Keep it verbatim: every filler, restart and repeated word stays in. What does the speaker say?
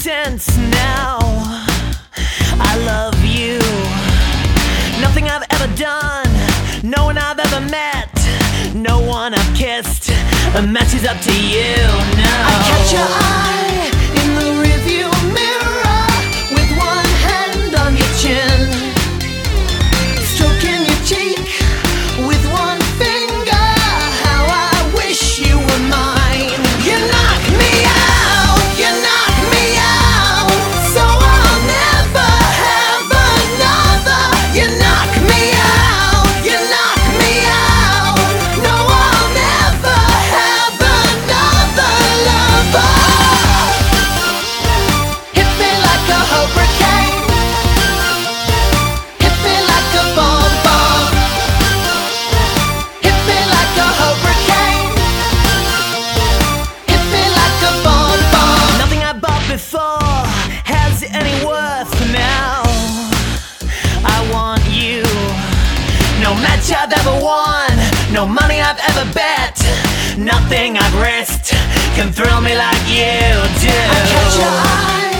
acquaintance now. I love you. Nothing I've ever done, no one I've ever met, no one I've kissed matches up to you. No. I catch your eye in the rearview mirror with one hand on your chin, stroking your cheek with one finger. How I wish you were mine. You knock me out, you knock me out, so I'll never have another. You knock me out, you knock me out, no I'll never have another lover. Hit me like a hurricane, hit me like a bomb bomb, hit me like a hurricane, hit me like a bomb bomb. Nothing I bought before has any worth now. I want you. No match I've ever won, no money I've ever bet, nothing I've risked can thrill me like you do. I catch your eye